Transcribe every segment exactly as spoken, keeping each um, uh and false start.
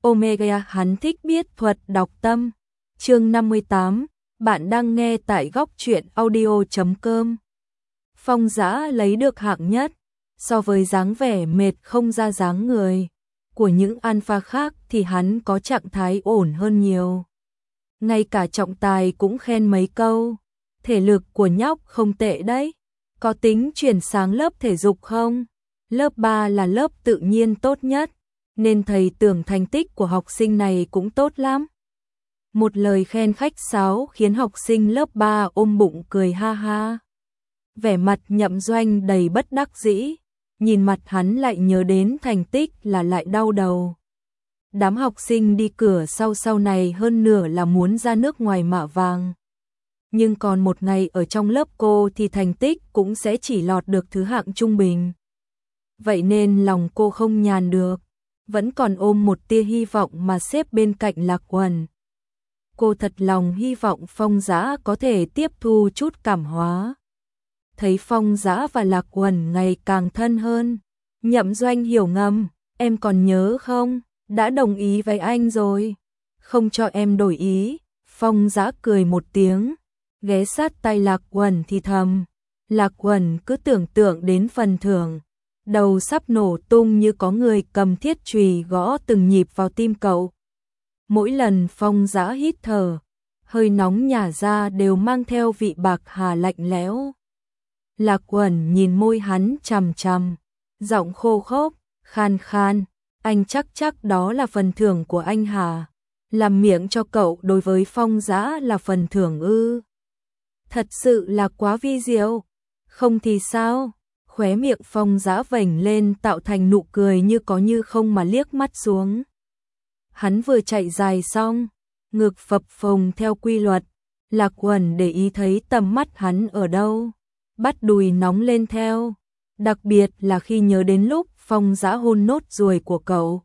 Omega hắn thích biết thuật đọc tâm. Chương năm mươi tám, bạn đang nghe tại góc truyện audio chấm com. Phong Dã lấy được hạng nhất, so với dáng vẻ mệt không ra dáng người của những alpha khác thì hắn có trạng thái ổn hơn nhiều. Ngay cả trọng tài cũng khen mấy câu, thể lực của nhóc không tệ đấy. Có tính chuyển sang lớp thể dục không? Lớp ba là lớp tự nhiên tốt nhất, nên thầy tưởng thành tích của học sinh này cũng tốt lắm. Một lời khen khách sáo khiến học sinh lớp ba ôm bụng cười ha ha. Vẻ mặt Nhậm Doanh đầy bất đắc dĩ, nhìn mặt hắn lại nhớ đến thành tích là lại đau đầu. Đám học sinh đi cửa sau sau này hơn nửa là muốn ra nước ngoài mạ vàng. Nhưng còn một ngày ở trong lớp cô thì thành tích cũng sẽ chỉ lọt được thứ hạng trung bình. Vậy nên lòng cô không nhàn được, vẫn còn ôm một tia hy vọng mà xếp bên cạnh Lạc Uẩn. Cô thật lòng hy vọng Phong Dã có thể tiếp thu chút cảm hóa. Thấy Phong Dã và Lạc Uẩn ngày càng thân hơn, Nhậm Doanh hiểu ngầm, em còn nhớ không, đã đồng ý với anh rồi, không cho em đổi ý. Phong Dã cười một tiếng, ghé sát tay Lạc Uẩn thì thầm. Lạc Uẩn cứ tưởng tượng đến phần thưởng, đầu sắp nổ tung như có người cầm thiết chùy gõ từng nhịp vào tim cậu. Mỗi lần Phong Dã hít thở, hơi nóng nhả ra đều mang theo vị bạc hà lạnh lẽo. Lạc Uẩn nhìn môi hắn chằm chằm, giọng khô khốc, khan khan, anh chắc chắc đó là phần thưởng của anh hả? Làm miệng cho cậu đối với Phong Dã là phần thưởng ư? Thật sự là quá vi diệu, không thì sao? Khóe miệng Phong Dã vểnh lên tạo thành nụ cười như có như không mà liếc mắt xuống. Hắn vừa chạy dài xong, ngực phập phồng theo quy luật, Lạc Uẩn để ý thấy tầm mắt hắn ở đâu, bắt đùi nóng lên theo, đặc biệt là khi nhớ đến lúc Phong Dã hôn nốt ruồi của cậu.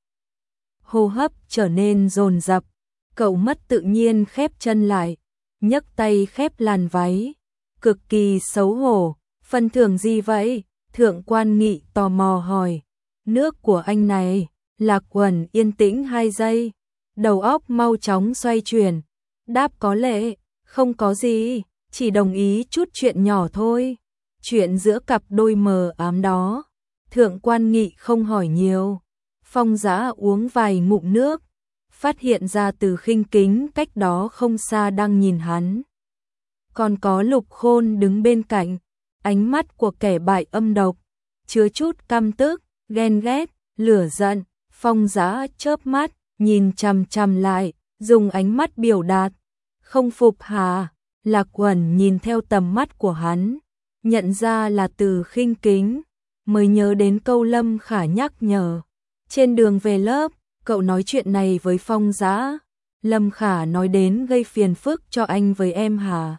Hô hấp trở nên dồn dập, cậu mất tự nhiên khép chân lại, nhấc tay khép làn váy, cực kỳ xấu hổ. Phần thưởng gì vậy? Thượng quan Nghị tò mò hỏi. Nước của anh này. Lạc Uẩn yên tĩnh hai giây, đầu óc mau chóng xoay chuyển, đáp có lệ, không có gì, chỉ đồng ý chút chuyện nhỏ thôi. Chuyện giữa cặp đôi mờ ám đó. Thượng quan Nghị không hỏi nhiều. Phong Dã uống vài ngụm nước, phát hiện ra Từ Khinh Kính cách đó không xa đang nhìn hắn. Còn có Lục Khôn đứng bên cạnh, ánh mắt của kẻ bại âm độc, chứa chút căm tức, ghen ghét, lửa giận. Phong Dã chớp mắt, nhìn chằm chằm lại, dùng ánh mắt biểu đạt. Không phục hả? Lạc Uẩn nhìn theo tầm mắt của hắn, nhận ra là Từ Khinh Kính, mới nhớ đến câu Lâm Khả nhắc nhở. Trên đường về lớp, cậu nói chuyện này với Phong Dã. Lâm Khả nói đến gây phiền phức cho anh với em hả?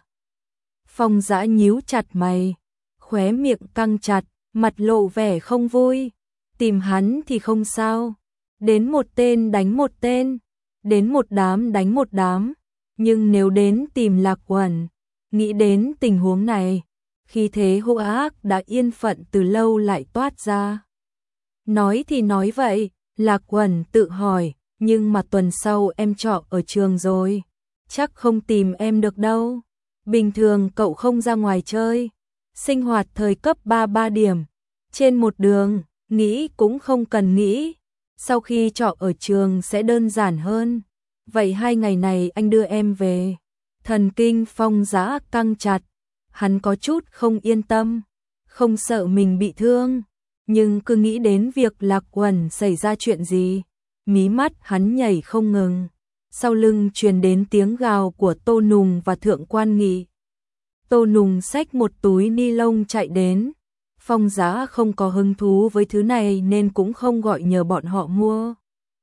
Phong Dã nhíu chặt mày, khóe miệng căng chặt, mặt lộ vẻ không vui. Tìm hắn thì không sao, đến một tên đánh một tên, đến một đám đánh một đám, nhưng nếu đến tìm Lạc Uẩn, nghĩ đến tình huống này, khí thế hung ác đã yên phận từ lâu lại toát ra. Nói thì nói vậy, Lạc Uẩn tự hỏi, nhưng mà tuần sau em trọ ở trường rồi, chắc không tìm em được đâu. Bình thường cậu không ra ngoài chơi, sinh hoạt thời cấp ba ba điểm, trên một đường, nghĩ cũng không cần nghĩ, sau khi trọ ở trường sẽ đơn giản hơn. Vậy hai ngày này anh đưa em về. Thần kinh Phong Dã căng chặt, hắn có chút không yên tâm, không sợ mình bị thương, nhưng cứ nghĩ đến việc Lạc Uẩn xảy ra chuyện gì, mí mắt hắn nhảy không ngừng. Sau lưng truyền đến tiếng gào của Tô Nùng và Thượng quan Nghị. Tô Nùng xách một túi ni lông chạy đến. Phong Dã không có hứng thú với thứ này nên cũng không gọi nhờ bọn họ mua.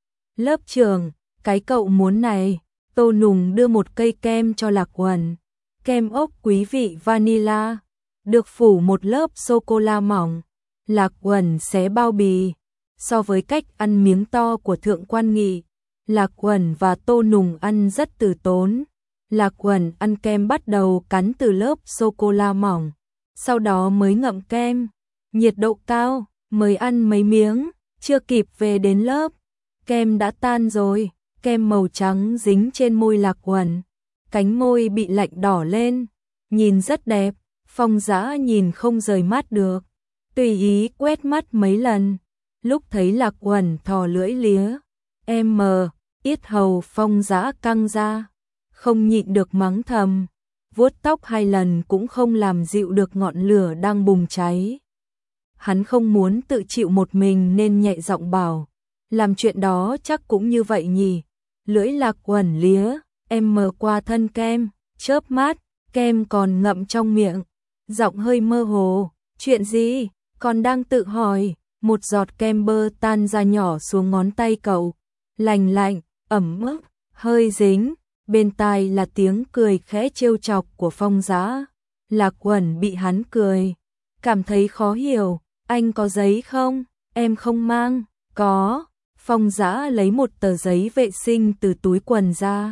Lớp trường, cái cậu muốn này. Tô Nùng đưa một cây kem cho Lạc Uẩn. Kem ốc quý vị vanilla, được phủ một lớp sô-cô-la mỏng. Lạc Uẩn xé bao bì. So với cách ăn miếng to của Thượng quan Nghị, Lạc Uẩn và Tô Nùng ăn rất từ tốn. Lạc Uẩn ăn kem bắt đầu cắn từ lớp sô-cô-la mỏng, sau đó mới ngậm kem. Nhiệt độ cao, mới ăn mấy miếng, chưa kịp về đến lớp, kem đã tan rồi, kem màu trắng dính trên môi Lạc Uẩn, cánh môi bị lạnh đỏ lên, nhìn rất đẹp, Phong Dã nhìn không rời mắt được, tùy ý quét mắt mấy lần, lúc thấy Lạc Uẩn thò lưỡi lía, em mờ, yết hầu Phong Dã căng ra, không nhịn được mắng thầm, vuốt tóc hai lần cũng không làm dịu được ngọn lửa đang bùng cháy. Hắn không muốn tự chịu một mình nên nhẹ giọng bảo, làm chuyện đó chắc cũng như vậy nhỉ. Lưỡi Lạc Uẩn lía, em mờ qua thân kem, chớp mắt, kem còn ngậm trong miệng, giọng hơi mơ hồ, chuyện gì, còn đang tự hỏi, một giọt kem bơ tan ra nhỏ xuống ngón tay cậu, lành lạnh, ẩm ướt, hơi dính, bên tai là tiếng cười khẽ trêu chọc của Phong Dã. Lạc Uẩn bị hắn cười, cảm thấy khó hiểu, anh có giấy không, em không mang, có. Phong Dã lấy một tờ giấy vệ sinh từ túi quần ra,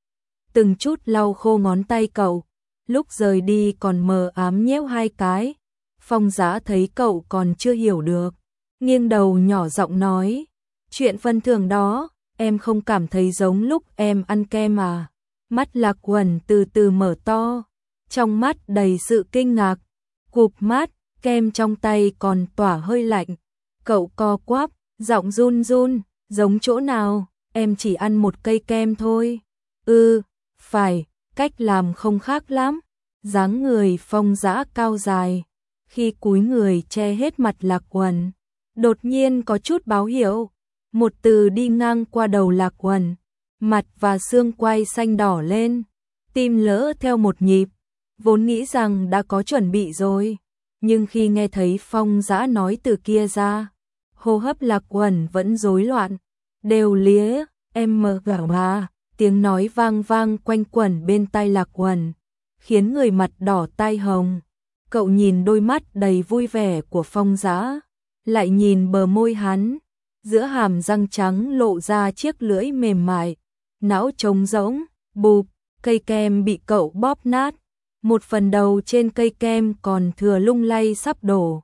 từng chút lau khô ngón tay cậu, lúc rời đi còn mờ ám nhéo hai cái. Phong Dã thấy cậu còn chưa hiểu được, nghiêng đầu nhỏ giọng nói, chuyện phân thưởng đó, em không cảm thấy giống lúc em ăn kem à? Mắt Lạc Uẩn từ từ mở to, trong mắt đầy sự kinh ngạc, cụp mắt, kem trong tay còn tỏa hơi lạnh, cậu co quắp, giọng run run, giống chỗ nào, em chỉ ăn một cây kem thôi. Ừ, phải, cách làm không khác lắm. Dáng người Phong Dã cao dài, khi cúi người che hết mặt Lạc Uẩn, đột nhiên có chút báo hiệu, một từ đi ngang qua đầu Lạc Uẩn, mặt và xương quai xanh đỏ lên, tim lỡ theo một nhịp, vốn nghĩ rằng đã có chuẩn bị rồi, nhưng khi nghe thấy Phong Dã nói từ kia ra, hô hấp Lạc Uẩn vẫn rối loạn, đều lía, em mờ gạo à, tiếng nói vang vang quanh quẩn bên tai Lạc Uẩn, khiến người mặt đỏ tai hồng. Cậu nhìn đôi mắt đầy vui vẻ của Phong Dã, lại nhìn bờ môi hắn, giữa hàm răng trắng lộ ra chiếc lưỡi mềm mại, não trống rỗng, bụp, cây kem bị cậu bóp nát, một phần đầu trên cây kem còn thừa lung lay sắp đổ.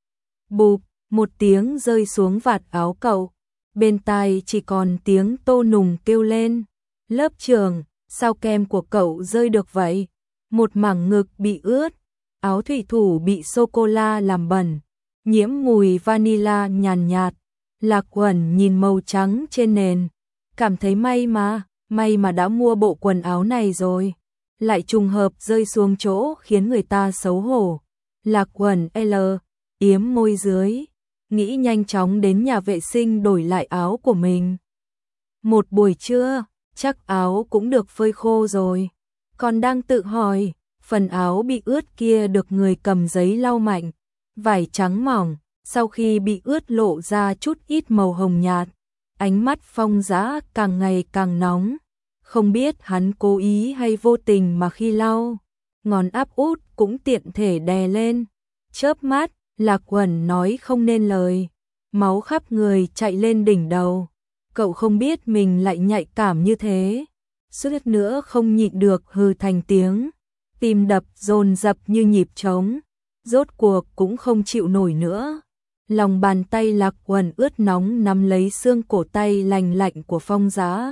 Bụp, một tiếng rơi xuống vạt áo cậu, bên tai chỉ còn tiếng Tô Nùng kêu lên, lớp trưởng, sao kem của cậu rơi được vậy? Một mảng ngực bị ướt, áo thủy thủ bị sô-cô-la làm bẩn, nhiễm mùi vanilla nhàn nhạt. Lạc Uẩn nhìn màu trắng trên nền, cảm thấy may mà, may mà đã mua bộ quần áo này rồi, lại trùng hợp rơi xuống chỗ khiến người ta xấu hổ. Lạc Uẩn L, yếm môi dưới, nghĩ nhanh chóng đến nhà vệ sinh đổi lại áo của mình. Một buổi trưa, chắc áo cũng được phơi khô rồi, còn đang tự hỏi, phần áo bị ướt kia được người cầm giấy lau mạnh, vải trắng mỏng, sau khi bị ướt lộ ra chút ít màu hồng nhạt, ánh mắt Phong Dã càng ngày càng nóng, không biết hắn cố ý hay vô tình mà khi lau, ngón áp út cũng tiện thể đè lên, chớp mắt, Lạc Uẩn nói không nên lời, máu khắp người chạy lên đỉnh đầu, cậu không biết mình lại nhạy cảm như thế, suýt nữa không nhịn được hừ thành tiếng, tim đập dồn dập như nhịp trống, rốt cuộc cũng không chịu nổi nữa. Lòng bàn tay Lạc Uẩn ướt nóng nắm lấy xương cổ tay lành lạnh của Phong Dã.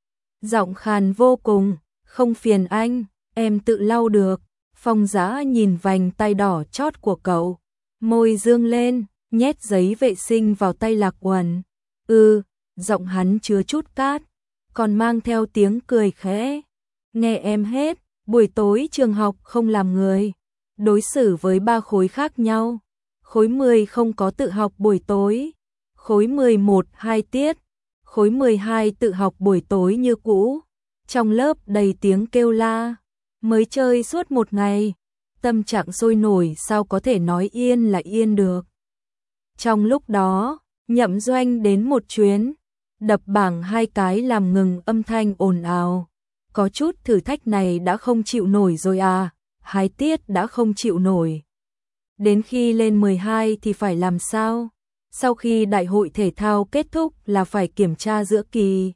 Giọng khàn vô cùng, không phiền anh, em tự lau được. Phong Dã nhìn vành tay đỏ chót của cậu, môi dương lên, nhét giấy vệ sinh vào tay Lạc Uẩn. Ừ, giọng hắn chứa chút cát, còn mang theo tiếng cười khẽ. Nghe em hết, buổi tối trường học không làm người, đối xử với ba khối khác nhau. Khối mười không có tự học buổi tối, khối mười một hai tiết, khối mười hai tự học buổi tối như cũ. Trong lớp đầy tiếng kêu la, mới chơi suốt một ngày, tâm trạng sôi nổi sao có thể nói yên là yên được. Trong lúc đó, Nhậm Doanh đến một chuyến, đập bảng hai cái làm ngừng âm thanh ồn ào. Có chút thử thách này đã không chịu nổi rồi à, hai tiết đã không chịu nổi. Đến khi lên mười hai thì phải làm sao? Sau khi đại hội thể thao kết thúc là phải kiểm tra giữa kỳ.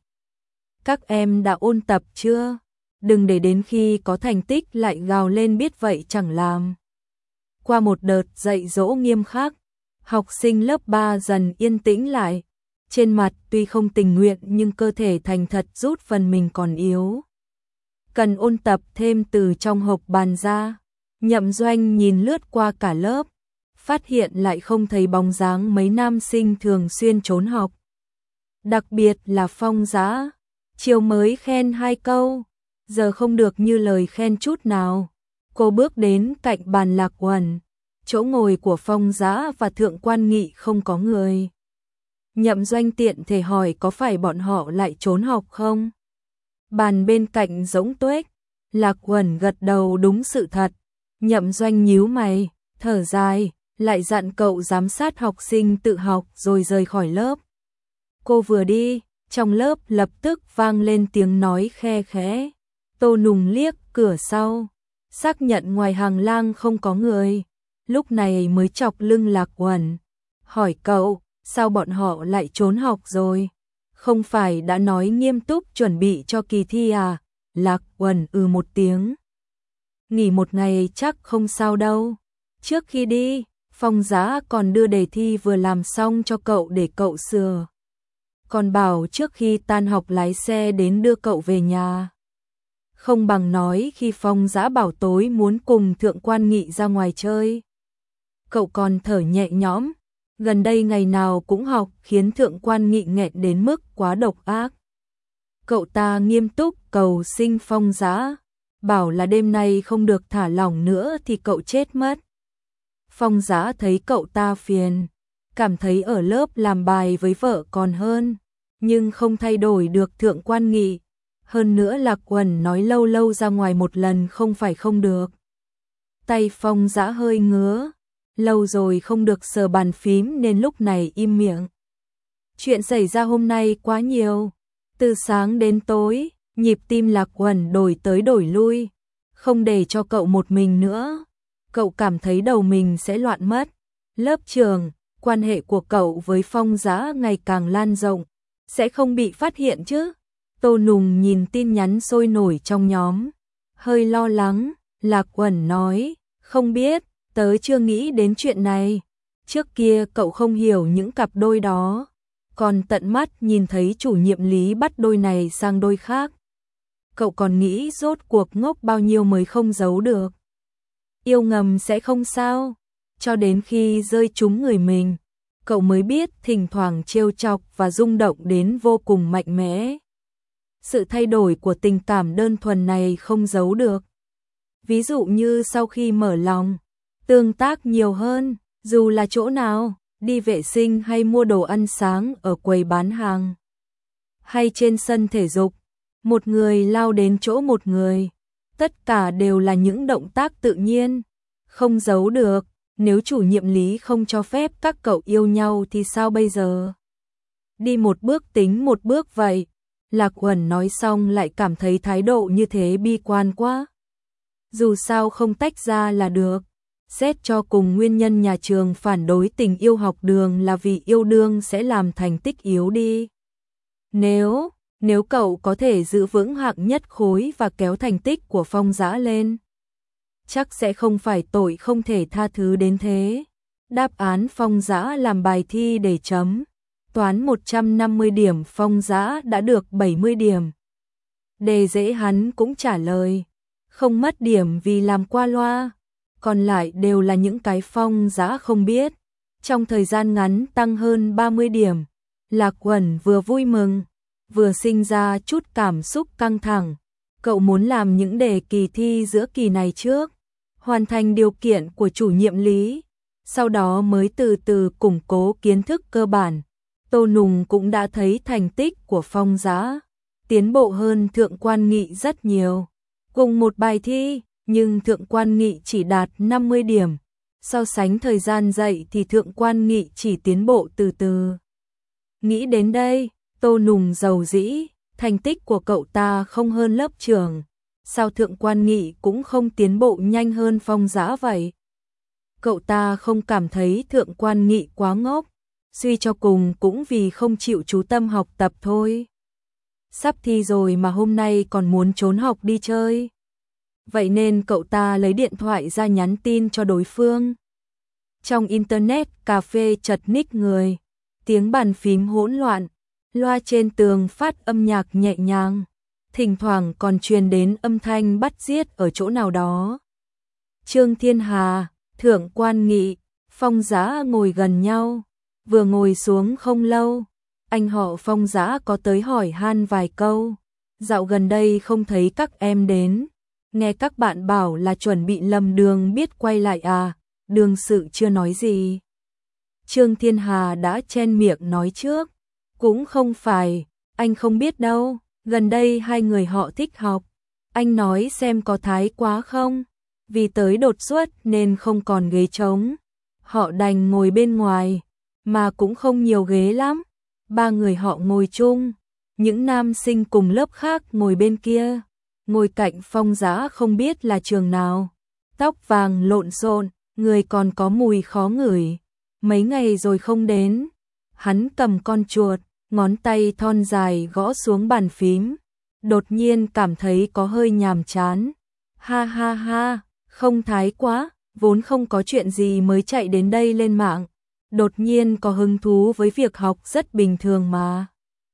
Các em đã ôn tập chưa? Đừng để đến khi có thành tích lại gào lên biết vậy chẳng làm. Qua một đợt dạy dỗ nghiêm khắc, học sinh lớp ba dần yên tĩnh lại. trên mặt tuy không tình nguyện nhưng cơ thể thành thật rút phần mình còn yếu. Cần ôn tập thêm từ trong hộp bàn ra. Nhậm Doanh nhìn lướt qua cả lớp, phát hiện lại không thấy bóng dáng mấy nam sinh thường xuyên trốn học. Đặc biệt là Phong Dã, chiều mới khen hai câu, giờ không được như lời khen chút nào. Cô bước đến cạnh bàn Lạc Uẩn, chỗ ngồi của Phong Dã và Thượng Quan Nghị không có người. Nhậm Doanh tiện thể hỏi có phải bọn họ lại trốn học không? Bàn bên cạnh rỗng tuếch, Lạc Uẩn gật đầu đúng sự thật. Nhậm Doanh nhíu mày, thở dài, lại dặn cậu giám sát học sinh tự học rồi rời khỏi lớp. Cô vừa đi, trong lớp lập tức vang lên tiếng nói khe khẽ. Tô Nùng liếc cửa sau, xác nhận ngoài hành lang không có người, lúc này mới chọc lưng Lạc Uẩn, hỏi cậu, sao bọn họ lại trốn học rồi? Không phải đã nói nghiêm túc chuẩn bị cho kỳ thi à? Lạc Uẩn ừ một tiếng. Nghỉ một ngày chắc không sao đâu. Trước khi đi, Phong Dã còn đưa đề thi vừa làm xong cho cậu để cậu sửa. Còn bảo trước khi tan học lái xe đến đưa cậu về nhà. Không bằng nói khi Phong Dã bảo tối muốn cùng Thượng Quan Nghị ra ngoài chơi. Cậu còn thở nhẹ nhõm, gần đây ngày nào cũng học khiến Thượng Quan Nghị nghẹn đến mức quá độc ác. Cậu ta nghiêm túc cầu xin Phong Dã, bảo là đêm nay không được thả lỏng nữa thì cậu chết mất. Phong Dã thấy cậu ta phiền, cảm thấy ở lớp làm bài với vợ còn hơn, nhưng không thay đổi được Thượng Quan Nghị. Hơn nữa Lạc Uẩn nói lâu lâu ra ngoài một lần không phải không được. Tay Phong Dã hơi ngứa, lâu rồi không được sờ bàn phím nên lúc này im miệng. Chuyện xảy ra hôm nay quá nhiều, từ sáng đến tối, nhịp tim Lạc Uẩn đổi tới đổi lui, không để cho cậu một mình nữa. Cậu cảm thấy đầu mình sẽ loạn mất. Lớp trường, quan hệ của cậu với Phong Dã ngày càng lan rộng, sẽ không bị phát hiện chứ? Tô Nùng nhìn tin nhắn sôi nổi trong nhóm, hơi lo lắng. Lạc Uẩn nói, không biết, tớ chưa nghĩ đến chuyện này. Trước kia cậu không hiểu những cặp đôi đó, còn tận mắt nhìn thấy chủ nhiệm Lý bắt đôi này sang đôi khác. Cậu còn nghĩ rốt cuộc ngốc bao nhiêu mới không giấu được. Yêu ngầm sẽ không sao, cho đến khi rơi trúng người mình, cậu mới biết thỉnh thoảng trêu chọc và rung động đến vô cùng mạnh mẽ. Sự thay đổi của tình cảm đơn thuần này không giấu được. Ví dụ như sau khi mở lòng, tương tác nhiều hơn, dù là chỗ nào, đi vệ sinh hay mua đồ ăn sáng ở quầy bán hàng, hay trên sân thể dục, một người lao đến chỗ một người. Tất cả đều là những động tác tự nhiên, không giấu được. Nếu chủ nhiệm Lý không cho phép các cậu yêu nhau thì sao bây giờ? Đi một bước tính một bước vậy. Lạc Uẩn nói xong lại cảm thấy thái độ như thế bi quan quá. Dù sao không tách ra là được. Xét cho cùng nguyên nhân nhà trường phản đối tình yêu học đường là vì yêu đương sẽ làm thành tích yếu đi. Nếu, nếu cậu có thể giữ vững hạng nhất khối và kéo thành tích của Phong Dã lên, chắc sẽ không phải tội không thể tha thứ đến thế. Đáp án Phong Dã làm bài thi để chấm. Toán một trăm năm mươi điểm, Phong Dã đã được bảy mươi điểm. Đề dễ hắn cũng trả lời, không mất điểm vì làm qua loa. Còn lại đều là những cái Phong Dã không biết. Trong thời gian ngắn tăng hơn ba mươi điểm. Lạc Uẩn vừa vui mừng, vừa sinh ra chút cảm xúc căng thẳng. Cậu muốn làm những đề kỳ thi giữa kỳ này trước, hoàn thành điều kiện của chủ nhiệm Lý, sau đó mới từ từ củng cố kiến thức cơ bản. Tô Nùng cũng đã thấy thành tích của Phong Dã tiến bộ hơn Thượng Quan Nghị rất nhiều. Cùng một bài thi, nhưng Thượng Quan Nghị chỉ đạt năm mươi điểm. So sánh thời gian dạy thì Thượng Quan Nghị chỉ tiến bộ từ từ. Nghĩ đến đây, Tô Nùng giàu dĩ, thành tích của cậu ta không hơn lớp trưởng. Sao Thượng Quan Nghị cũng không tiến bộ nhanh hơn Phong Dã vậy? Cậu ta không cảm thấy Thượng Quan Nghị quá ngốc, suy cho cùng cũng vì không chịu chú tâm học tập thôi. Sắp thi rồi mà hôm nay còn muốn trốn học đi chơi. Vậy nên cậu ta lấy điện thoại ra nhắn tin cho đối phương. Trong internet cà phê chật ních người, tiếng bàn phím hỗn loạn, loa trên tường phát âm nhạc nhẹ nhàng, thỉnh thoảng còn truyền đến âm thanh bắt giết ở chỗ nào đó. Trương Thiên Hà, Thượng Quan Nghị, Phong Giá ngồi gần nhau, vừa ngồi xuống không lâu, anh họ Phong Giá có tới hỏi han vài câu. Dạo gần đây không thấy các em đến, nghe các bạn bảo là chuẩn bị lầm đường biết quay lại à, đương sự chưa nói gì. Trương Thiên Hà đã chen miệng nói trước, cũng không phải, anh không biết đâu, gần đây hai người họ thích học, anh nói xem có thái quá không, vì tới đột xuất nên không còn ghế trống, họ đành ngồi bên ngoài, mà cũng không nhiều ghế lắm, ba người họ ngồi chung, những nam sinh cùng lớp khác ngồi bên kia, ngồi cạnh Phong Giá không biết là trường nào, tóc vàng lộn xộn, người còn có mùi khó ngửi, mấy ngày rồi không đến, hắn cầm con chuột, ngón tay thon dài gõ xuống bàn phím, đột nhiên cảm thấy có hơi nhàm chán, ha ha ha, không thái quá, vốn không có chuyện gì mới chạy đến đây lên mạng, đột nhiên có hứng thú với việc học rất bình thường mà.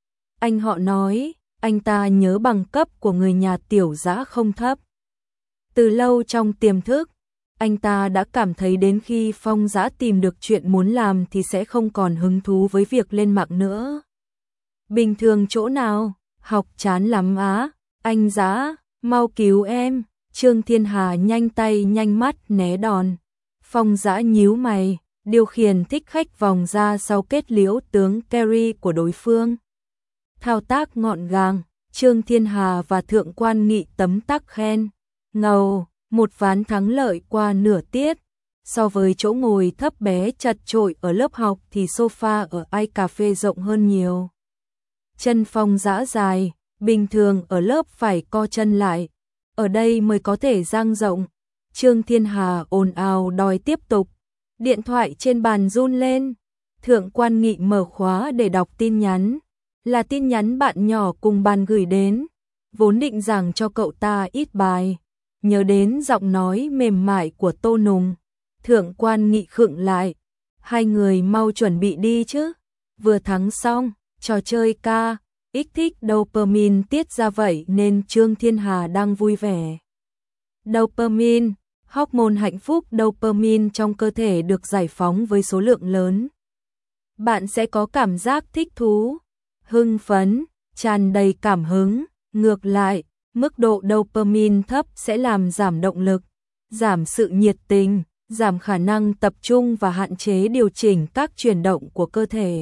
Anh họ nói, anh ta nhớ bằng cấp của người nhà Tiểu Dã không thấp. Từ lâu trong tiềm thức, anh ta đã cảm thấy đến khi Phong Dã tìm được chuyện muốn làm thì sẽ không còn hứng thú với việc lên mạng nữa. Bình thường chỗ nào, học chán lắm á, anh Dã, mau cứu em, Trương Thiên Hà nhanh tay nhanh mắt né đòn. Phong Dã nhíu mày, điều khiển thích khách vòng ra sau kết liễu tướng carry của đối phương. Thao tác ngọn gàng, Trương Thiên Hà và Thượng Quan Nghị tấm tắc khen. Ngầu, một ván thắng lợi qua nửa tiết. So với chỗ ngồi thấp bé chật chội ở lớp học thì sofa ở iCafe rộng hơn nhiều. Chân Phong Dã dài, bình thường ở lớp phải co chân lại. Ở đây mới có thể dang rộng. Trương Thiên Hà ồn ào đòi tiếp tục. Điện thoại trên bàn run lên. Thượng Quan Nghị mở khóa để đọc tin nhắn. Là tin nhắn bạn nhỏ cùng bàn gửi đến. Vốn định giảng cho cậu ta ít bài. Nhớ đến giọng nói mềm mại của Tô Nùng. Thượng Quan Nghị khựng lại. Hai người mau chuẩn bị đi chứ. Vừa thắng xong, trò chơi ca, kích thích dopamine tiết ra vậy nên Trương Thiên Hà đang vui vẻ. Dopamine, hormone hạnh phúc dopamine trong cơ thể được giải phóng với số lượng lớn. Bạn sẽ có cảm giác thích thú, hưng phấn, tràn đầy cảm hứng. Ngược lại, mức độ dopamine thấp sẽ làm giảm động lực, giảm sự nhiệt tình, giảm khả năng tập trung và hạn chế điều chỉnh các chuyển động của cơ thể.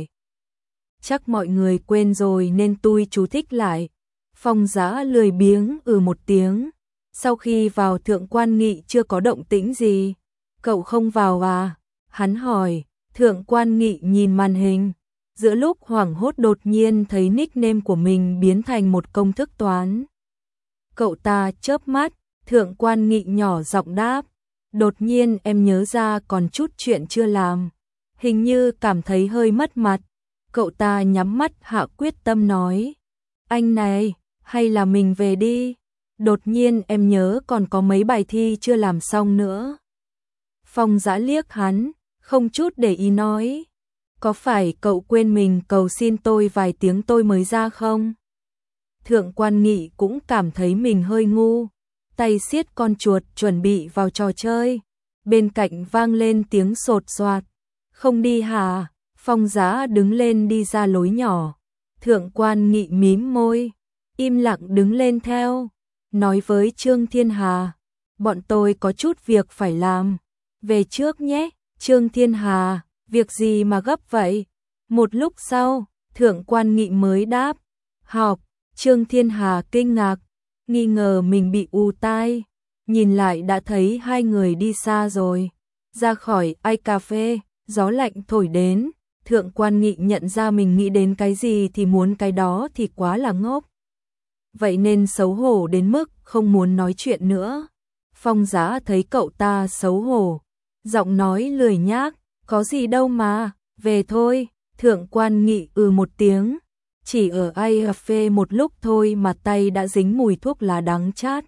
Chắc mọi người quên rồi nên tôi chú thích lại. Phong Dã lười biếng ừ một tiếng. Sau khi vào Thượng Quan Nghị chưa có động tĩnh gì. Cậu không vào à? Hắn hỏi. Thượng Quan Nghị nhìn màn hình. Giữa lúc hoảng hốt đột nhiên thấy nickname của mình biến thành một công thức toán. Cậu ta chớp mắt. Thượng Quan Nghị nhỏ giọng đáp. Đột nhiên em nhớ ra còn chút chuyện chưa làm. Hình như cảm thấy hơi mất mặt. Cậu ta nhắm mắt hạ quyết tâm nói. Anh này, hay là mình về đi. Đột nhiên em nhớ còn có mấy bài thi chưa làm xong nữa. Phong Dã liếc hắn, không chút để ý nói. Có phải cậu quên mình cầu xin tôi vài tiếng tôi mới ra không? Thượng Quan Nghị cũng cảm thấy mình hơi ngu. Tay siết con chuột chuẩn bị vào trò chơi. Bên cạnh vang lên tiếng sột soạt. Không đi hả? Phong Dã đứng lên đi ra lối nhỏ. Thượng Quan Nghị mím môi, im lặng đứng lên theo. Nói với Trương Thiên Hà. Bọn tôi có chút việc phải làm. Về trước nhé. Trương Thiên Hà, việc gì mà gấp vậy? Một lúc sau, Thượng Quan Nghị mới đáp. Học. Trương Thiên Hà kinh ngạc, nghi ngờ mình bị u tai. Nhìn lại đã thấy hai người đi xa rồi. Ra khỏi iCafe, gió lạnh thổi đến. Thượng Quan Nghị nhận ra mình nghĩ đến cái gì thì muốn cái đó thì quá là ngốc. Vậy nên xấu hổ đến mức không muốn nói chuyện nữa. Phong Dã thấy cậu ta xấu hổ. Giọng nói lười nhác, có gì đâu mà, về thôi. Thượng Quan Nghị ừ một tiếng. Chỉ ở iCafe một lúc thôi mà tay đã dính mùi thuốc lá đắng chát.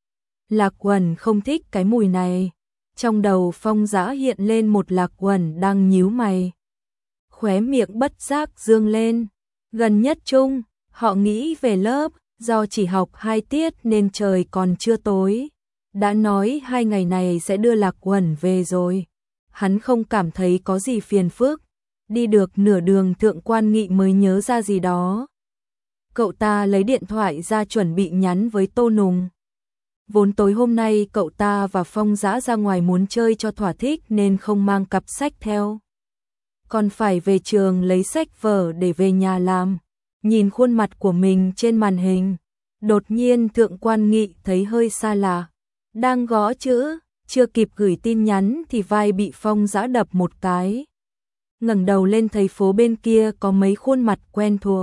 Lạc Quần không thích cái mùi này. Trong đầu Phong Dã hiện lên một Lạc Quần đang nhíu mày. khóe miệng bất giác dương lên. Gần nhất chung, họ nghĩ về lớp, do chỉ học hai tiết nên trời còn chưa tối. Đã nói hai ngày này sẽ đưa Lạc Uẩn về rồi. Hắn không cảm thấy có gì phiền phức. Đi được nửa đường Thượng Quan Nghị mới nhớ ra gì đó. Cậu ta lấy điện thoại ra chuẩn bị nhắn với Tô Nùng. Vốn tối hôm nay cậu ta và Phong Dã ra ngoài muốn chơi cho thỏa thích nên không mang cặp sách theo. Còn phải về trường lấy sách vở để về nhà làm. Nhìn khuôn mặt của mình trên màn hình, đột nhiên Thượng Quan Nghị thấy hơi xa lạ. Đang gõ chữ, chưa kịp gửi tin nhắn thì vai bị Phong Dã đập một cái. Ngẩng đầu lên thấy phố bên kia có mấy khuôn mặt quen thuộc.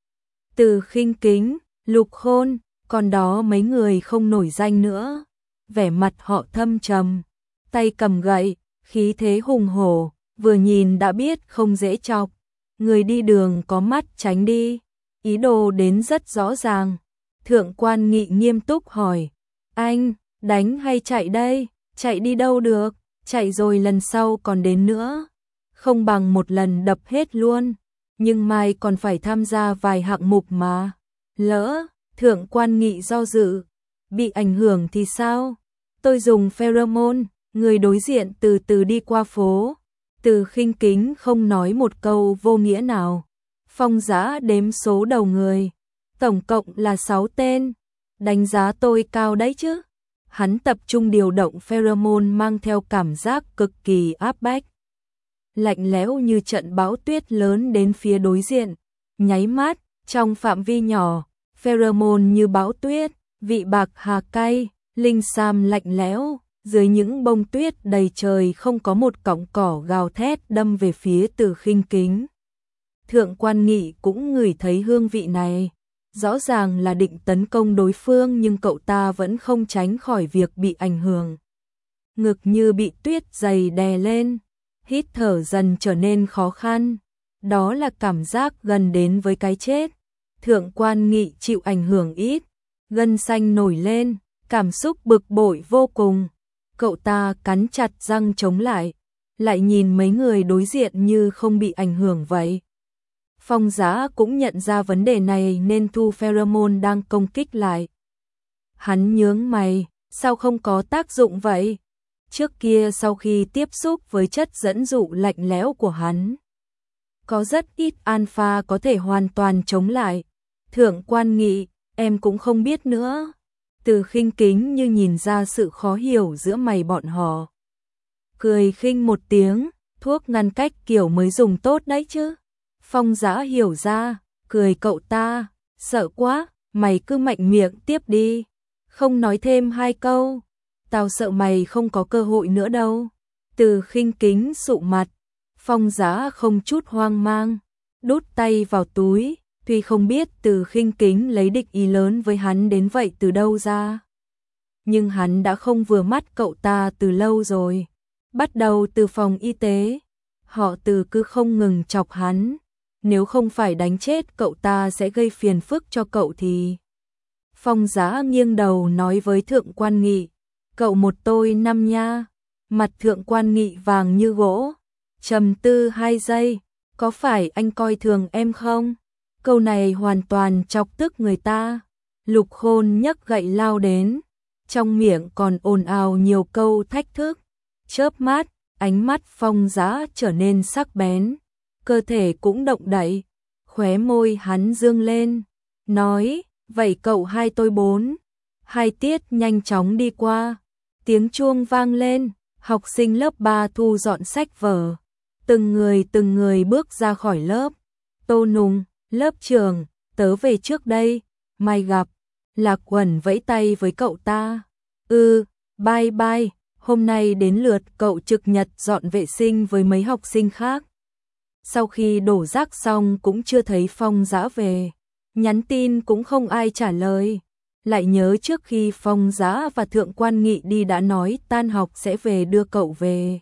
Từ Khinh Kính, Lục Khôn, còn đó mấy người không nổi danh nữa. Vẻ mặt họ thâm trầm, tay cầm gậy, khí thế hùng hổ, vừa nhìn đã biết không dễ chọc. Người đi đường có mắt tránh đi, ý đồ đến rất rõ ràng. Thượng Quan Nghị nghiêm túc hỏi, anh, đánh hay chạy đây? Chạy đi đâu được, chạy rồi lần sau còn đến nữa. Không bằng một lần đập hết luôn, nhưng mai còn phải tham gia vài hạng mục mà. Lỡ, Thượng Quan Nghị do dự, bị ảnh hưởng thì sao? Tôi dùng pheromone, người đối diện từ từ đi qua phố. Từ Khinh Kính không nói một câu vô nghĩa nào. Phong Dã đếm số đầu người, tổng cộng là sáu tên. Đánh giá tôi cao đấy chứ. Hắn tập trung điều động pheromone mang theo cảm giác cực kỳ áp bách. Lạnh lẽo như trận bão tuyết lớn đến phía đối diện. Nháy mắt, trong phạm vi nhỏ, pheromone như bão tuyết, vị bạc hà cay, linh sam lạnh lẽo. Dưới những bông tuyết đầy trời không có một cọng cỏ gào thét đâm về phía Từ Khinh Kính. Thượng Quan Nghị cũng ngửi thấy hương vị này. Rõ ràng là định tấn công đối phương nhưng cậu ta vẫn không tránh khỏi việc bị ảnh hưởng. Ngực như bị tuyết dày đè lên, hít thở dần trở nên khó khăn. Đó là cảm giác gần đến với cái chết. Thượng Quan Nghị chịu ảnh hưởng ít, gân xanh nổi lên, cảm xúc bực bội vô cùng. Cậu ta cắn chặt răng chống lại, lại nhìn mấy người đối diện như không bị ảnh hưởng vậy. Phong Dã cũng nhận ra vấn đề này nên thu pheromone đang công kích lại. Hắn nhướng mày, sao không có tác dụng vậy? Trước kia sau khi tiếp xúc với chất dẫn dụ lạnh lẽo của hắn, có rất ít alpha có thể hoàn toàn chống lại. Thượng Quan Nghị, em cũng không biết nữa. Từ Khinh Kính như nhìn ra sự khó hiểu giữa mày bọn họ. Cười khinh một tiếng, thuốc ngăn cách kiểu mới dùng tốt đấy chứ. Phong Dã hiểu ra, cười cậu ta, sợ quá, mày cứ mạnh miệng tiếp đi. Không nói thêm hai câu, tao sợ mày không có cơ hội nữa đâu. Từ Khinh Kính sụ mặt, Phong Dã không chút hoang mang, đút tay vào túi. Tuy không biết Từ Khinh Kính lấy địch ý lớn với hắn đến vậy từ đâu ra, nhưng hắn đã không vừa mắt cậu ta từ lâu rồi. Bắt đầu từ phòng y tế, họ Từ cứ không ngừng chọc hắn. Nếu không phải đánh chết cậu ta sẽ gây phiền phức cho cậu thì... Phong Dã nghiêng đầu nói với Thượng Quan Nghị, cậu một tôi năm nha. Mặt Thượng Quan Nghị vàng như gỗ, trầm tư hai giây, có phải anh coi thường em không? Câu này hoàn toàn chọc tức người ta. Lục Khôn nhấc gậy lao đến, trong miệng còn ồn ào nhiều câu thách thức. Chớp mắt, ánh mắt Phong Dã trở nên sắc bén, cơ thể cũng động đậy, khóe môi hắn dương lên, nói, vậy cậu hai tôi bốn. Hai tiết nhanh chóng đi qua, tiếng chuông vang lên, học sinh lớp ba thu dọn sách vở. Từng người từng người bước ra khỏi lớp. Tô Nùng, lớp trưởng, tớ về trước đây, mai gặp. Lạc Uẩn vẫy tay với cậu ta. Ừ, bye bye, hôm nay đến lượt cậu trực nhật dọn vệ sinh với mấy học sinh khác. Sau khi đổ rác xong cũng chưa thấy Phong Dã về, nhắn tin cũng không ai trả lời. Lại nhớ trước khi Phong Dã và Thượng Quan Nghị đi đã nói tan học sẽ về đưa cậu về.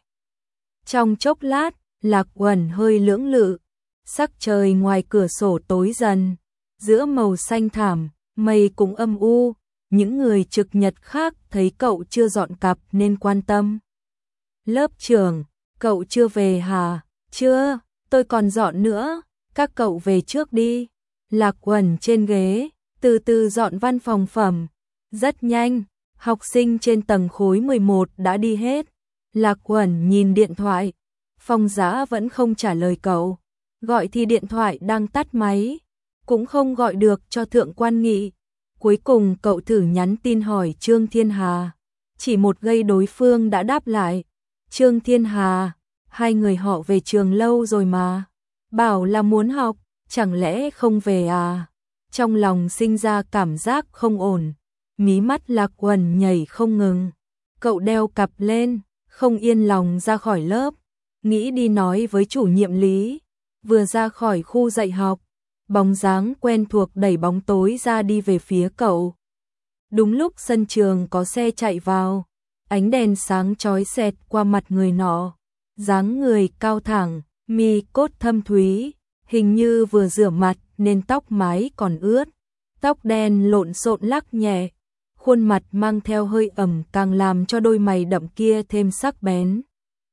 Trong chốc lát, Lạc Uẩn hơi lưỡng lự, sắc trời ngoài cửa sổ tối dần, giữa màu xanh thảm, mây cũng âm u. Những người trực nhật khác thấy cậu chưa dọn cặp nên quan tâm. Lớp trưởng, cậu chưa về hả? Chưa, tôi còn dọn nữa, các cậu về trước đi. Lạc Uẩn trên ghế, từ từ dọn văn phòng phẩm. Rất nhanh, học sinh trên tầng khối mười một đã đi hết. Lạc Uẩn nhìn điện thoại, Phong Dã vẫn không trả lời cậu. Gọi thì điện thoại đang tắt máy, cũng không gọi được cho Thượng Quan Nghị. Cuối cùng cậu thử nhắn tin hỏi Trương Thiên Hà. Chỉ một giây đối phương đã đáp lại. Trương Thiên Hà, hai người họ về trường lâu rồi mà. Bảo là muốn học, chẳng lẽ không về à? Trong lòng sinh ra cảm giác không ổn. Mí mắt Lạc Uẩn nhảy không ngừng. Cậu đeo cặp lên, không yên lòng ra khỏi lớp. Nghĩ đi nói với chủ nhiệm Lý. Vừa ra khỏi khu dạy học, bóng dáng quen thuộc đẩy bóng tối ra đi về phía cậu. Đúng lúc sân trường có xe chạy vào, ánh đèn sáng chói xẹt qua mặt người nọ. Dáng người cao thẳng, mi cốt thâm thúy, hình như vừa rửa mặt nên tóc mái còn ướt. Tóc đen lộn xộn lắc nhẹ, khuôn mặt mang theo hơi ẩm càng làm cho đôi mày đậm kia thêm sắc bén.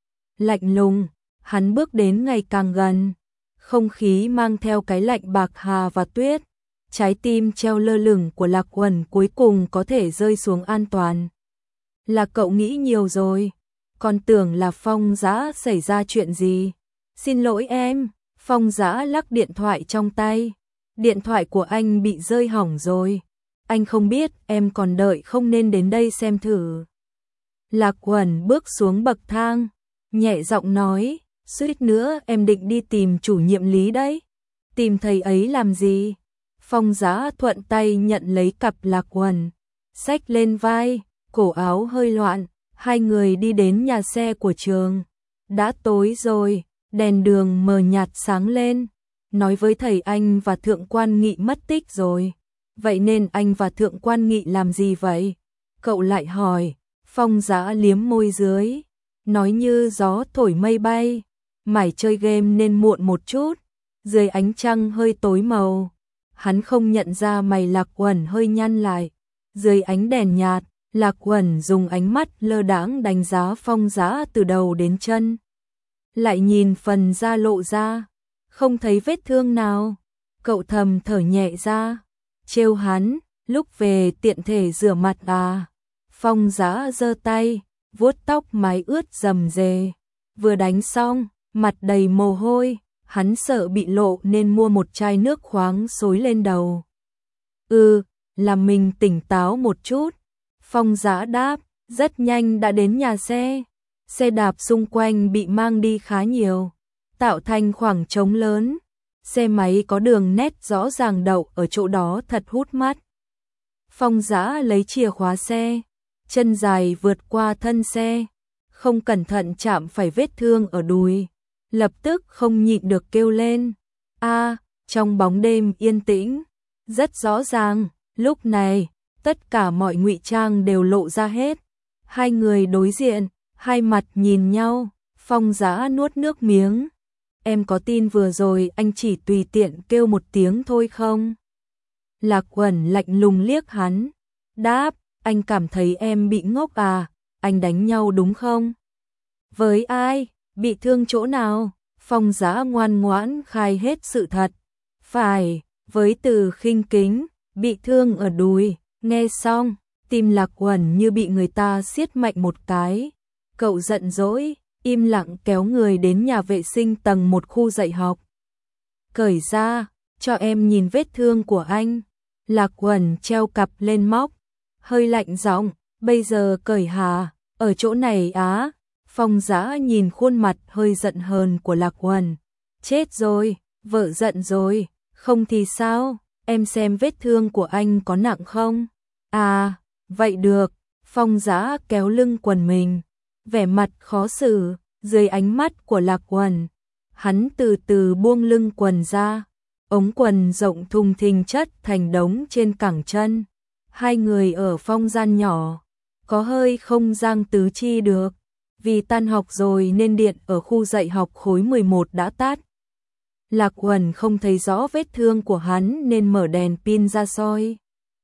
Lạnh lùng, hắn bước đến ngày càng gần. Không khí mang theo cái lạnh bạc hà và tuyết. Trái tim treo lơ lửng của Lạc Uẩn cuối cùng có thể rơi xuống an toàn. Là cậu nghĩ nhiều rồi. Còn tưởng là Phong Dã xảy ra chuyện gì. Xin lỗi em. Phong Dã lắc điện thoại trong tay. Điện thoại của anh bị rơi hỏng rồi. Anh không biết em còn đợi không nên đến đây xem thử. Lạc Uẩn bước xuống bậc thang, nhẹ giọng nói. Suýt nữa em định đi tìm chủ nhiệm Lý đấy. Tìm thầy ấy làm gì? Phong Dã thuận tay nhận lấy cặp Lạc Uẩn, xách lên vai, cổ áo hơi loạn. Hai người đi đến nhà xe của trường. Đã tối rồi, đèn đường mờ nhạt sáng lên. Nói với thầy anh và Thượng Quan Nghị mất tích rồi. Vậy nên anh và Thượng Quan Nghị làm gì vậy? Cậu lại hỏi. Phong Dã liếm môi dưới, nói như gió thổi mây bay. Mải chơi game nên muộn một chút. Dưới ánh trăng hơi tối màu, hắn không nhận ra mày Lạc Uẩn hơi nhăn lại. Dưới ánh đèn nhạt, Lạc Uẩn dùng ánh mắt lơ đãng đánh giá Phong Dã từ đầu đến chân. Lại nhìn phần da lộ ra, không thấy vết thương nào. Cậu thầm thở nhẹ ra, trêu hắn, lúc về tiện thể rửa mặt à. Phong Dã giơ tay, vuốt tóc mái ướt rầm rề. Vừa đánh xong, mặt đầy mồ hôi, hắn sợ bị lộ nên mua một chai nước khoáng xối lên đầu. Ừ, làm mình tỉnh táo một chút. Phong Dã đáp, rất nhanh đã đến nhà xe. Xe đạp xung quanh bị mang đi khá nhiều, tạo thành khoảng trống lớn. Xe máy có đường nét rõ ràng đậu ở chỗ đó thật hút mắt. Phong Dã lấy chìa khóa xe, chân dài vượt qua thân xe, không cẩn thận chạm phải vết thương ở đùi. Lập tức không nhịn được kêu lên. A, trong bóng đêm yên tĩnh, rất rõ ràng, lúc này, tất cả mọi ngụy trang đều lộ ra hết. Hai người đối diện, hai mặt nhìn nhau, Phong Dã nuốt nước miếng. Em có tin vừa rồi anh chỉ tùy tiện kêu một tiếng thôi không? Lạc Uẩn lạnh lùng liếc hắn, đáp, anh cảm thấy em bị ngốc à, anh đánh nhau đúng không? Với ai? Bị thương chỗ nào? Phong Dã ngoan ngoãn khai hết sự thật. Phải, với Từ Khinh Kính, bị thương ở đùi. Nghe xong, tim Lạc Uẩn như bị người ta siết mạnh một cái. Cậu giận dỗi, im lặng kéo người đến nhà vệ sinh tầng một khu dạy học. Cởi ra, cho em nhìn vết thương của anh. Lạc Uẩn treo cặp lên móc, hơi lạnh giọng, bây giờ cởi hả? Ở chỗ này á? Phong Dã nhìn khuôn mặt hơi giận hờn của Lạc Uẩn. Chết rồi, vợ giận rồi, không thì sao? Em xem vết thương của anh có nặng không? À, vậy được. Phong Dã kéo lưng quần mình, vẻ mặt khó xử, dưới ánh mắt của Lạc Uẩn. Hắn từ từ buông lưng quần ra, ống quần rộng thùng thình chất thành đống trên cẳng chân. Hai người ở phong gian nhỏ, có hơi không giang tứ chi được. Vì tan học rồi nên điện ở khu dạy học khối mười một đã tắt. Lạc Uẩn không thấy rõ vết thương của hắn nên mở đèn pin ra soi.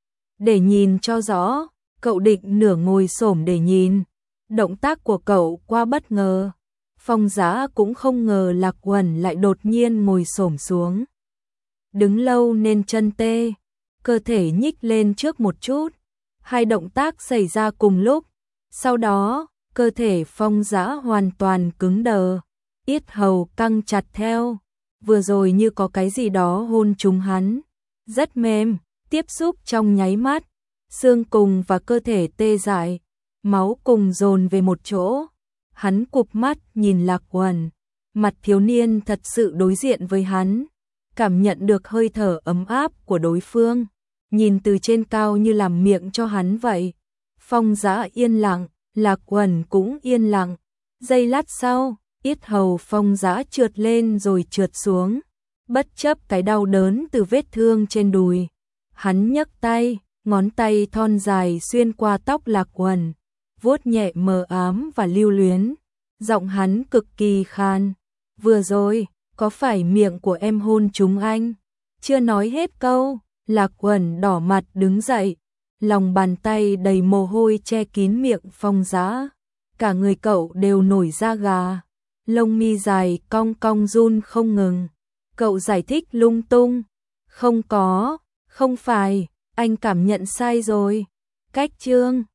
Để nhìn cho rõ, cậu định nửa ngồi xổm để nhìn. Động tác của cậu quá bất ngờ. Phong Dã cũng không ngờ Lạc Uẩn lại đột nhiên ngồi xổm xuống. Đứng lâu nên chân tê, cơ thể nhích lên trước một chút, hai động tác xảy ra cùng lúc, sau đó, cơ thể Phong Dã hoàn toàn cứng đờ, yết hầu căng chặt theo, vừa rồi như có cái gì đó hôn trúng hắn, rất mềm, tiếp xúc trong nháy mắt, xương cùng và cơ thể tê dại, máu cùng dồn về một chỗ. Hắn cụp mắt nhìn Lạc Uẩn, mặt thiếu niên thật sự đối diện với hắn, cảm nhận được hơi thở ấm áp của đối phương, nhìn từ trên cao như làm miệng cho hắn vậy. Phong Dã yên lặng, Lạc Uẩn cũng yên lặng, giây lát sau, yết hầu Phong Dã trượt lên rồi trượt xuống, bất chấp cái đau đớn từ vết thương trên đùi. Hắn nhấc tay, ngón tay thon dài xuyên qua tóc Lạc Uẩn, vuốt nhẹ mờ ám và lưu luyến, giọng hắn cực kỳ khan. Vừa rồi, có phải miệng của em hôn chúng anh? Chưa nói hết câu, Lạc Uẩn đỏ mặt đứng dậy, lòng bàn tay đầy mồ hôi che kín miệng Phong Dã. Cả người cậu đều nổi da gà, lông mi dài cong cong run không ngừng. Cậu giải thích lung tung, không có, không phải, anh cảm nhận sai rồi. Cách chương